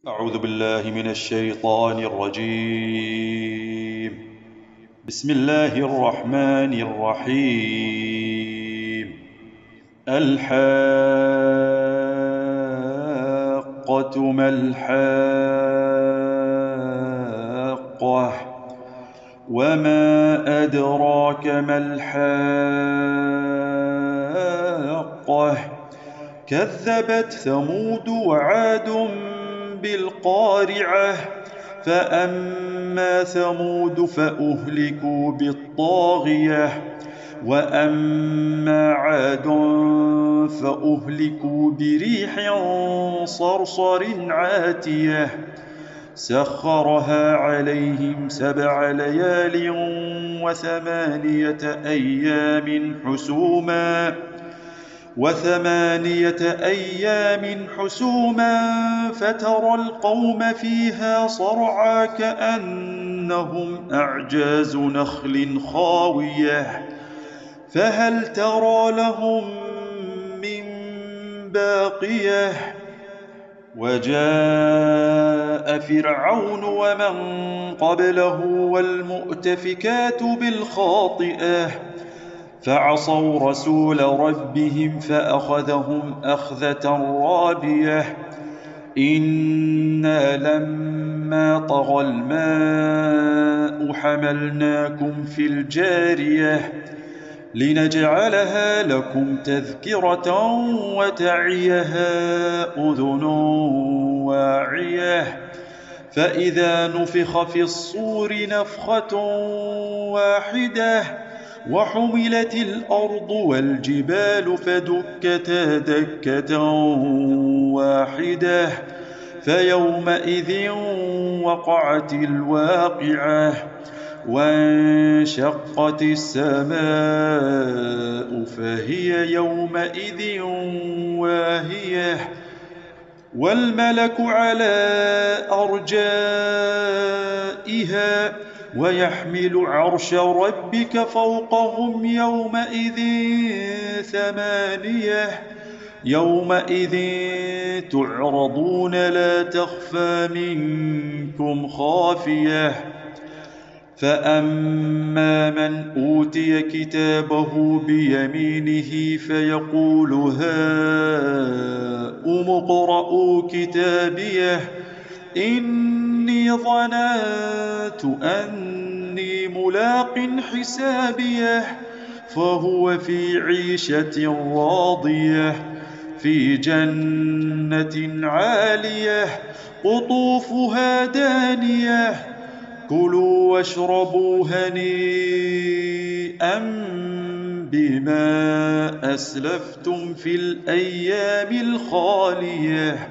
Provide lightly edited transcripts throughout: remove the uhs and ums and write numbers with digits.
أعوذ بالله من الشيطان الرجيم. بسم الله الرحمن الرحيم. الحاقة ما الحاقة، وما أدراك ما الحاقة. كذبت ثمود وعاد بالقارعة. فأما ثمود فأهلكوا بالطاغية، وأما عاد فأهلكوا بريح صرصر عاتية سخرها عليهم 7 ليال وثمانية أيام حسوما فترى القوم فيها صرعى كأنهم أعجاز نخل خاوية فهل ترى لهم من باقية. وجاء فرعون ومن قبله والمؤتفكات بالخاطئة فعصوا رسول ربهم فأخذهم أخذة رابية. إنا لما طغى الماء حملناكم في الجارية لنجعلها لكم تذكرة وتعيها أذن واعية. فإذا نفخ في الصور نفخة واحدة وحملت الأرض والجبال فدكتا دكة واحدة فيومئذ وقعت الواقعة وانشقت السماء فهي يومئذ واهية والملك على أرجائها ويحمل عرش ربك فوقهم يومئذ 8. يومئذ تعرضون لا تخفى منكم خافية. فأما من أوتي كتابه بيمينه فيقول هاؤم اقرءوا كتابيه إني ظننت أني ملاق حسابيه فهو في عيشة راضية في جنة عالية قطوفها دانية كلوا واشربوا هنيئا بما أسلفتم في الأيام الخالية.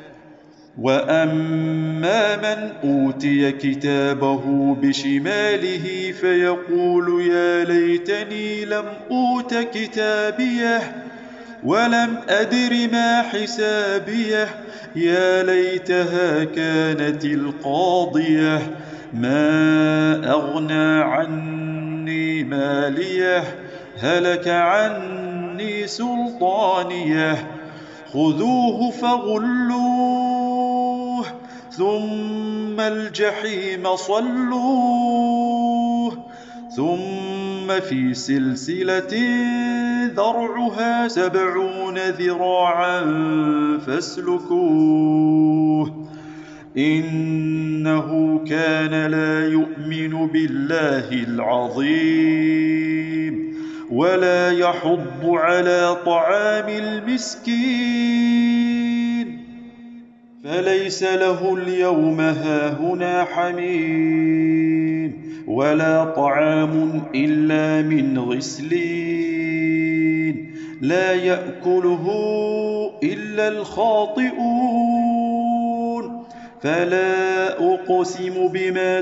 وأما من أوتي كتابه بشماله فيقول يا ليتني لم أوت كتابيه ولم أدر ما حسابيه يا ليتها كانت القاضية ما أغنى عني ماليه هلك عني سلطانيه خذوه فغلوه ثم الجحيم صلوه ثم في سلسلة ذرعها 70 ذراعا فاسلكوه إنه كان لا يؤمن بالله العظيم ولا يحض على طعام المسكين فليس له اليوم هاهنا حميم ولا طعام إلا من غسلين لا يأكله إلا الخاطئون. فلا أقسم بما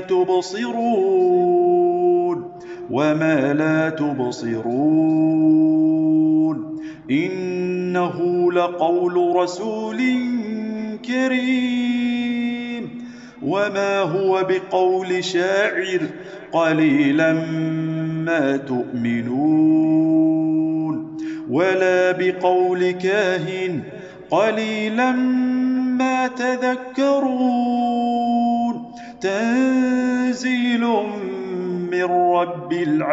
تبصرون وما لا تبصرون إنه لقول رسول كريم وما هو بقول شاعر قليلا ما تؤمنون ولا بقول كاهن قليلا ما يتذكرون تنزيل من رب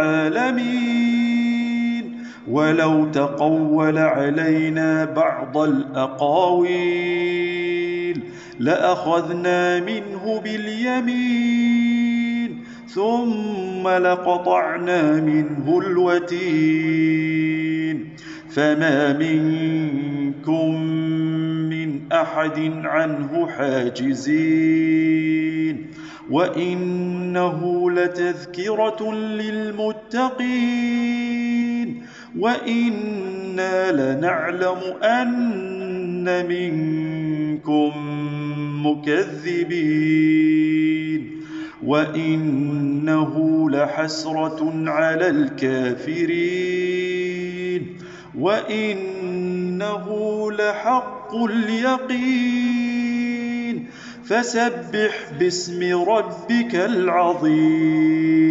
العالمين ولو تقول علينا بعض الأقاويل لأخذنا منه باليمين ثم لقطعنا منه الوتين فما منكم من أحد عنه حاجزين وإنه لتذكرة للمتقين وإنا لنعلم أن منكم مكذبين وإنه لحسرة على الكافرين وإنه لحق اليقين فسبح باسم ربك العظيم